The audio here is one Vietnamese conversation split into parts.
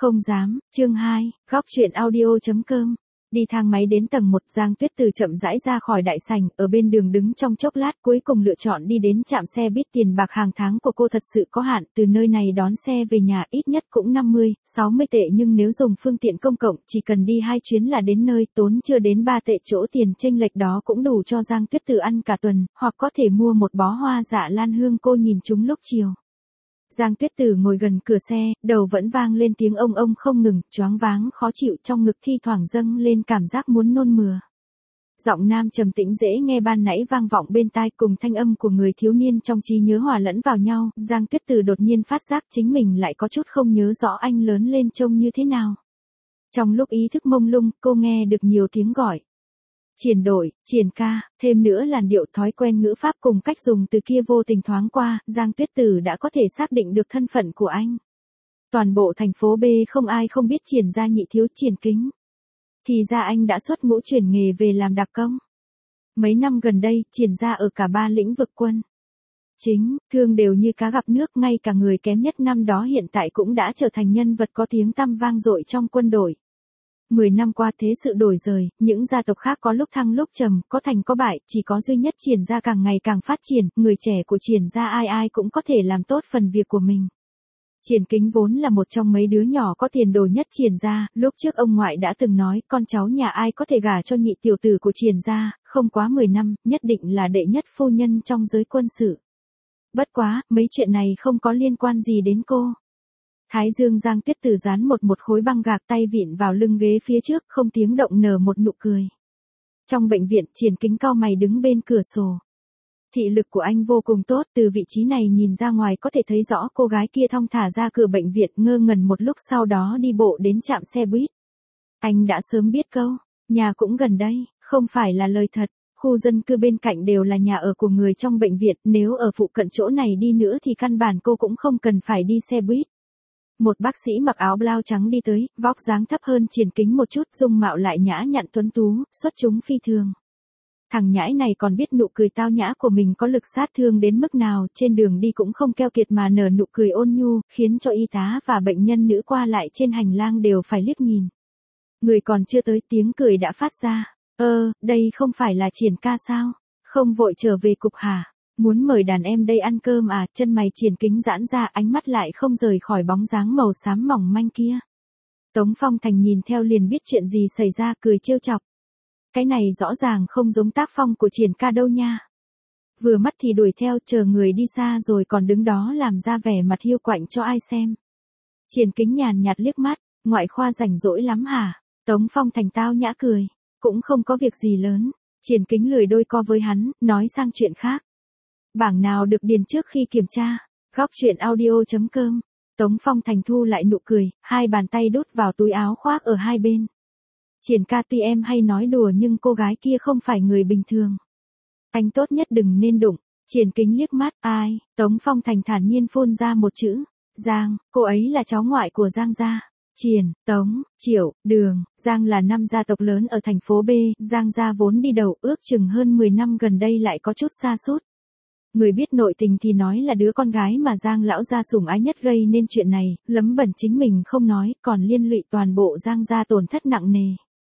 Không dám, chương 2, góc truyện audio.com. Đi thang máy đến tầng 1, Giang Tuyết Từ chậm rãi ra khỏi đại sảnh, ở bên đường đứng trong chốc lát cuối cùng lựa chọn đi đến trạm xe buýt. Tiền bạc hàng tháng của cô thật sự có hạn, từ nơi này đón xe về nhà ít nhất cũng 50, 60 tệ, nhưng nếu dùng phương tiện công cộng chỉ cần đi 2 chuyến là đến nơi, tốn chưa đến 3 tệ, chỗ tiền chênh lệch đó cũng đủ cho Giang Tuyết Từ ăn cả tuần, hoặc có thể mua một bó hoa dạ lan hương cô nhìn chúng lúc chiều. Giang Tuyết Từ ngồi gần cửa xe, đầu vẫn vang lên tiếng ông không ngừng, choáng váng khó chịu, trong ngực thi thoảng dâng lên cảm giác muốn nôn mửa. Giọng nam trầm tĩnh dễ nghe ban nãy vang vọng bên tai, cùng thanh âm của người thiếu niên trong trí nhớ hòa lẫn vào nhau. Giang Tuyết Từ đột nhiên phát giác chính mình lại có chút không nhớ rõ anh lớn lên trông như thế nào. Trong lúc ý thức mông lung, cô nghe được nhiều tiếng gọi. Triển đội, Triển ca, thêm nữa làn điệu, thói quen ngữ pháp cùng cách dùng từ kia vô tình thoáng qua, Giang Tuyết Từ đã có thể xác định được thân phận của anh. Toàn bộ thành phố B không ai không biết Triển gia nhị thiếu Triển Kính. Thì ra anh đã xuất ngũ chuyển nghề về làm đặc công. Mấy năm gần đây, Triển gia ở cả 3 lĩnh vực quân chính, thương đều như cá gặp nước, ngay cả người kém nhất năm đó hiện tại cũng đã trở thành nhân vật có tiếng tăm vang dội trong quân đội. 10 năm qua thế sự đổi rời, những gia tộc khác có lúc thăng lúc trầm, có thành có bại, chỉ có duy nhất Triển gia càng ngày càng phát triển, người trẻ của Triển gia ai ai cũng có thể làm tốt phần việc của mình. Triển Kính vốn là một trong mấy đứa nhỏ có tiền đồ nhất Triển gia, lúc trước ông ngoại đã từng nói, con cháu nhà ai có thể gả cho nhị tiểu tử của Triển gia, không quá 10 năm, nhất định là đệ nhất phu nhân trong giới quân sự. Bất quá, mấy chuyện này không có liên quan gì đến cô. Thái dương Giang Tuyết Từ dán một khối băng gạc, tay vịn vào lưng ghế phía trước, không tiếng động nở một nụ cười. Trong bệnh viện, Triển Kính cau mày đứng bên cửa sổ. Thị lực của anh vô cùng tốt, từ vị trí này nhìn ra ngoài có thể thấy rõ cô gái kia thong thả ra cửa bệnh viện, ngơ ngẩn một lúc sau đó đi bộ đến trạm xe buýt. Anh đã sớm biết câu, nhà cũng gần đây, không phải là lời thật. Khu dân cư bên cạnh đều là nhà ở của người trong bệnh viện, nếu ở phụ cận chỗ này đi nữa thì căn bản cô cũng không cần phải đi xe buýt. Một bác sĩ mặc áo blau trắng đi tới, vóc dáng thấp hơn Triển Kính một chút, dung mạo lại nhã nhặn tuấn tú, xuất chúng phi thường. Thằng nhãi này còn biết nụ cười tao nhã của mình có lực sát thương đến mức nào, trên đường đi cũng không keo kiệt mà nở nụ cười ôn nhu, khiến cho y tá và bệnh nhân nữ qua lại trên hành lang đều phải liếc nhìn. Người còn chưa tới, tiếng cười đã phát ra. Đây không phải là Triển ca sao? Không vội trở về cục hả? Muốn mời đàn em đây ăn cơm à? Chân mày Triển Kính giãn ra, ánh mắt lại không rời khỏi bóng dáng màu xám mỏng manh kia. Tống Phong Thành nhìn theo liền biết chuyện gì xảy ra, cười trêu chọc. Cái này rõ ràng không giống tác phong của Triển ca đâu nha. Vừa mắt thì đuổi theo, chờ người đi xa rồi còn đứng đó làm ra vẻ mặt hiu quạnh cho ai xem. Triển Kính nhàn nhạt liếc mắt, ngoại khoa rảnh rỗi lắm hả? Tống Phong Thành tao nhã cười, cũng không có việc gì lớn. Triển Kính lười đôi co với hắn, nói sang chuyện khác. Bảng nào được điền trước khi kiểm tra? Góc truyện audio.com. Tống Phong Thành thu lại nụ cười, hai bàn tay đút vào túi áo khoác ở hai bên. Triển ca, tuy em hay nói đùa nhưng cô gái kia không phải người bình thường. Anh tốt nhất đừng nên đụng. Triển Kính liếc mắt, ai? Tống Phong Thành thản nhiên phun ra một chữ. Giang, cô ấy là cháu ngoại của Giang gia. Triển, Tống, Triệu, Đường, Giang là 5 gia tộc lớn ở thành phố B, Giang gia vốn đi đầu, ước chừng hơn 10 năm gần đây lại có chút sa sút. Người biết nội tình thì nói là đứa con gái mà Giang lão gia sủng ái nhất gây nên chuyện này, lấm bẩn chính mình không nói, còn liên lụy toàn bộ Giang gia tổn thất nặng nề.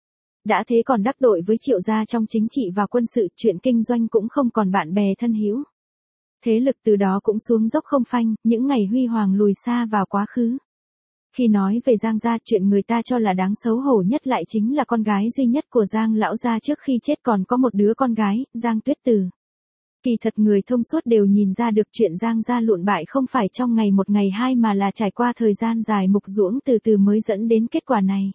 Đã thế còn đắc tội với Triệu gia trong chính trị và quân sự, chuyện kinh doanh cũng không còn bạn bè thân hữu. Thế lực từ đó cũng xuống dốc không phanh, những ngày huy hoàng lùi xa vào quá khứ. Khi nói về Giang gia, chuyện người ta cho là đáng xấu hổ nhất lại chính là con gái duy nhất của Giang lão gia trước khi chết còn có một đứa con gái, Giang Tuyết Từ. Kỳ thật người thông suốt đều nhìn ra được chuyện Giang gia lụn bại không phải trong ngày một ngày hai mà là trải qua thời gian dài mục ruỗng từ từ mới dẫn đến kết quả này.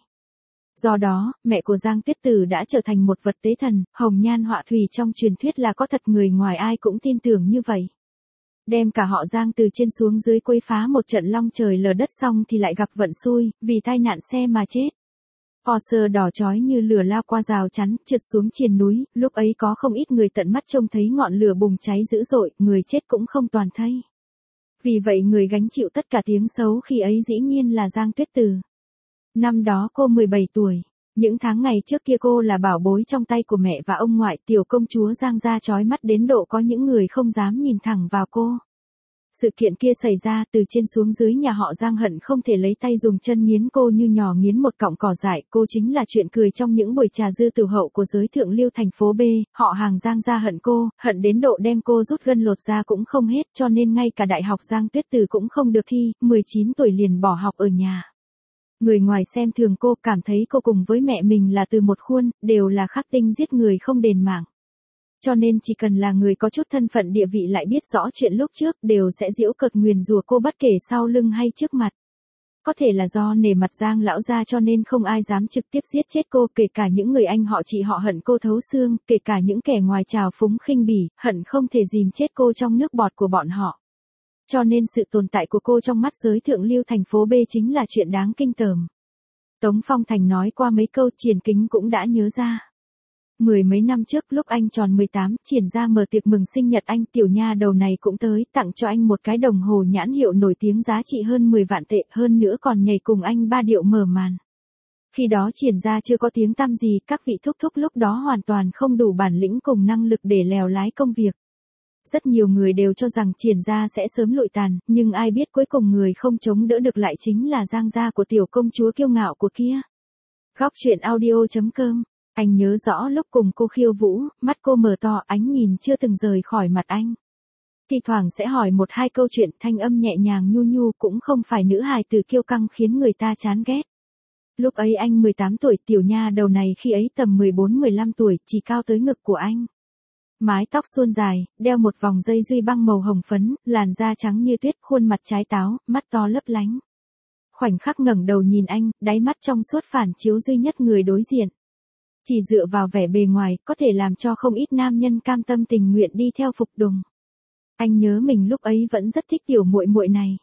Do đó, mẹ của Giang Tuyết Từ đã trở thành một vật tế thần, hồng nhan họa thủy trong truyền thuyết là có thật, người ngoài ai cũng tin tưởng như vậy. Đem cả họ Giang từ trên xuống dưới quấy phá một trận long trời lở đất xong thì lại gặp vận xui, vì tai nạn xe mà chết. Porsche đỏ chói như lửa lao qua rào chắn, trượt xuống triền núi, lúc ấy có không ít người tận mắt trông thấy ngọn lửa bùng cháy dữ dội, người chết cũng không toàn thây. Vì vậy người gánh chịu tất cả tiếng xấu khi ấy dĩ nhiên là Giang Tuyết Từ. Năm đó cô 17 tuổi. Những tháng ngày trước kia cô là bảo bối trong tay của mẹ và ông ngoại, tiểu công chúa Giang gia chói mắt đến độ có những người không dám nhìn thẳng vào cô. Sự kiện kia xảy ra từ trên xuống dưới nhà họ Giang hận không thể lấy tay dùng chân nghiến cô như nhỏ nghiến một cọng cỏ dại. Cô chính là chuyện cười trong những buổi trà dư tiểu hậu của giới thượng lưu thành phố B. Họ hàng Giang gia hận cô, hận đến độ đem cô rút gân lột da cũng không hết, cho nên ngay cả đại học Giang Tuyết Từ cũng không được thi, 19 tuổi liền bỏ học ở nhà. Người ngoài xem thường cô, cảm thấy cô cùng với mẹ mình là từ một khuôn, đều là khắc tinh giết người không đền mạng. Cho nên chỉ cần là người có chút thân phận địa vị lại biết rõ chuyện lúc trước đều sẽ giễu cợt nguyền rủa cô bất kể sau lưng hay trước mặt. Có thể là do nể mặt Giang lão gia cho nên không ai dám trực tiếp giết chết cô, kể cả những người anh họ chị họ hận cô thấu xương, kể cả những kẻ ngoài trào phúng khinh bỉ, hận không thể dìm chết cô trong nước bọt của bọn họ. Cho nên sự tồn tại của cô trong mắt giới thượng lưu thành phố B chính là chuyện đáng kinh tởm. Tống Phong Thành nói qua mấy câu, Triển Kính cũng đã nhớ ra. Mười mấy năm trước lúc anh tròn 18, Triển ra mở tiệc mừng sinh nhật anh, tiểu nha đầu này cũng tới, tặng cho anh một cái đồng hồ nhãn hiệu nổi tiếng giá trị hơn 10 vạn tệ, hơn nữa còn nhảy cùng anh 3 điệu mở màn. Khi đó Triển ra chưa có tiếng tăm gì, các vị thúc thúc lúc đó hoàn toàn không đủ bản lĩnh cùng năng lực để lèo lái công việc. Rất nhiều người đều cho rằng Triển gia sẽ sớm lụi tàn, nhưng ai biết cuối cùng người không chống đỡ được lại chính là Giang gia của tiểu công chúa kiêu ngạo của kia. Góc truyện audio.com. Anh nhớ rõ lúc cùng cô khiêu vũ, mắt cô mở to, ánh nhìn chưa từng rời khỏi mặt anh. Thi thoảng sẽ hỏi một hai câu chuyện, thanh âm nhẹ nhàng nhu nhu, cũng không phải nữ hài tử kiêu căng khiến người ta chán ghét. Lúc ấy anh 18 tuổi, tiểu nha đầu này khi ấy tầm 14-15 tuổi, chỉ cao tới ngực của anh. Mái tóc suôn dài, đeo một vòng dây duy băng màu hồng phấn, làn da trắng như tuyết, khuôn mặt trái táo, mắt to lấp lánh. Khoảnh khắc ngẩng đầu nhìn anh, đáy mắt trong suốt phản chiếu duy nhất người đối diện. Chỉ dựa vào vẻ bề ngoài, có thể làm cho không ít nam nhân cam tâm tình nguyện đi theo phục tùng. Anh nhớ mình lúc ấy vẫn rất thích tiểu muội muội này.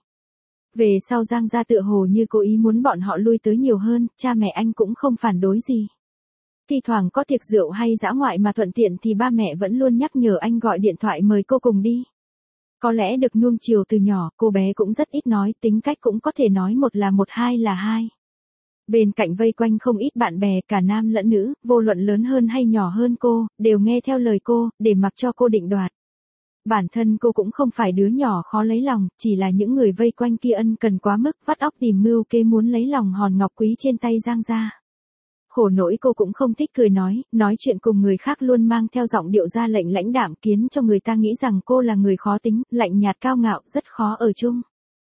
Về sau Giang gia tựa hồ như cố ý muốn bọn họ lui tới nhiều hơn, cha mẹ anh cũng không phản đối gì. Thi thoảng có tiệc rượu hay dã ngoại mà thuận tiện thì ba mẹ vẫn luôn nhắc nhở anh gọi điện thoại mời cô cùng đi. Có lẽ được nuông chiều từ nhỏ, cô bé cũng rất ít nói, tính cách cũng có thể nói một là một, hai là hai. Bên cạnh vây quanh không ít bạn bè, cả nam lẫn nữ, vô luận lớn hơn hay nhỏ hơn cô, đều nghe theo lời cô, để mặc cho cô định đoạt. Bản thân cô cũng không phải đứa nhỏ khó lấy lòng, chỉ là những người vây quanh kia ân cần quá mức, vắt óc tìm mưu kế muốn lấy lòng hòn ngọc quý trên tay Giang gia. Khổ nỗi cô cũng không thích cười nói chuyện cùng người khác luôn mang theo giọng điệu ra lệnh lãnh đạm, khiến cho người ta nghĩ rằng cô là người khó tính, lạnh nhạt cao ngạo, rất khó ở chung.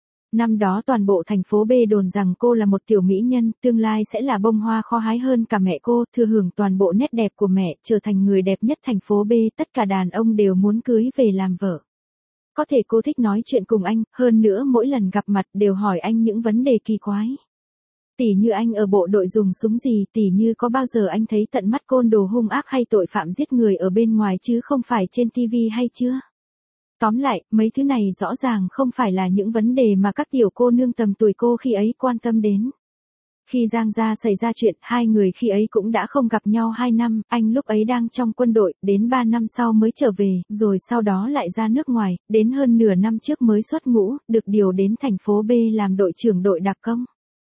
Năm đó toàn bộ thành phố B đồn rằng cô là một tiểu mỹ nhân, tương lai sẽ là bông hoa khó hái hơn cả mẹ cô, thừa hưởng toàn bộ nét đẹp của mẹ, trở thành người đẹp nhất thành phố B, tất cả đàn ông đều muốn cưới về làm vợ. Có thể cô thích nói chuyện cùng anh, hơn nữa mỗi lần gặp mặt đều hỏi anh những vấn đề kỳ quái. Tỉ như anh ở bộ đội dùng súng gì, tỉ như có bao giờ anh thấy tận mắt côn đồ hung ác hay tội phạm giết người ở bên ngoài chứ không phải trên TV hay chưa? Tóm lại, mấy thứ này rõ ràng không phải là những vấn đề mà các tiểu cô nương tầm tuổi cô khi ấy quan tâm đến. Khi Giang gia xảy ra chuyện, hai người khi ấy cũng đã không gặp nhau 2 năm, anh lúc ấy đang trong quân đội, đến 3 năm sau mới trở về, rồi sau đó lại ra nước ngoài, đến hơn nửa năm trước mới xuất ngũ, được điều đến thành phố B làm đội trưởng đội đặc công.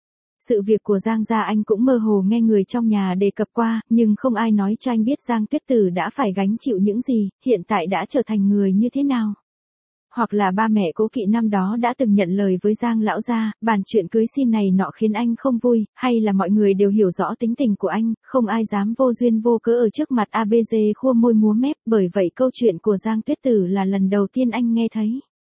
Sự việc của Giang gia anh cũng mơ hồ nghe người trong nhà đề cập qua, nhưng không ai nói cho anh biết Giang Tuyết Tử đã phải gánh chịu những gì, hiện tại đã trở thành người như thế nào. Hoặc là ba mẹ Cố Kỵ năm đó đã từng nhận lời với Giang lão gia, bàn chuyện cưới xin này nọ khiến anh không vui, hay là mọi người đều hiểu rõ tính tình của anh, không ai dám vô duyên vô cớ ở trước mặt ABG khua môi múa mép, bởi vậy câu chuyện của Giang Tuyết Tử là lần đầu tiên anh nghe thấy.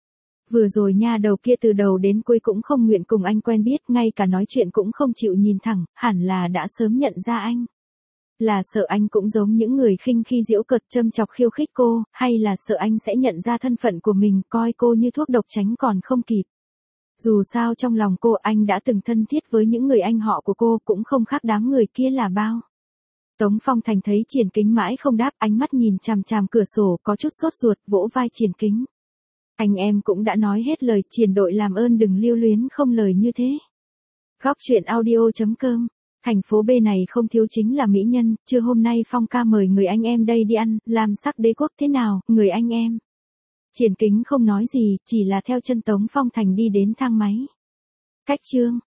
Vừa rồi nha đầu kia từ đầu đến cuối cũng không nguyện cùng anh quen biết, ngay cả nói chuyện cũng không chịu nhìn thẳng, hẳn là đã sớm nhận ra anh. Là sợ anh cũng giống những người khinh khi giễu cợt châm chọc khiêu khích cô, hay là sợ anh sẽ nhận ra thân phận của mình, coi cô như thuốc độc tránh còn không kịp. Dù sao trong lòng cô anh đã từng thân thiết với những người anh họ của cô, cũng không khác đám người kia là bao. Tống Phong Thành thấy Triển Kính mãi không đáp, ánh mắt nhìn chằm chằm cửa sổ, có chút sốt ruột, vỗ vai Triển Kính. Anh em cũng đã nói hết lời, Triển đội làm ơn đừng lưu luyến không lời như thế. Góc truyện audio.com. Thành phố B này không thiếu chính là mỹ nhân, trưa hôm nay Phong ca mời người anh em đây đi ăn, làm sắc đế quốc thế nào, người anh em. Triển Kính không nói gì, chỉ là theo chân Tống Phong Thành đi đến thang máy. Cách chương.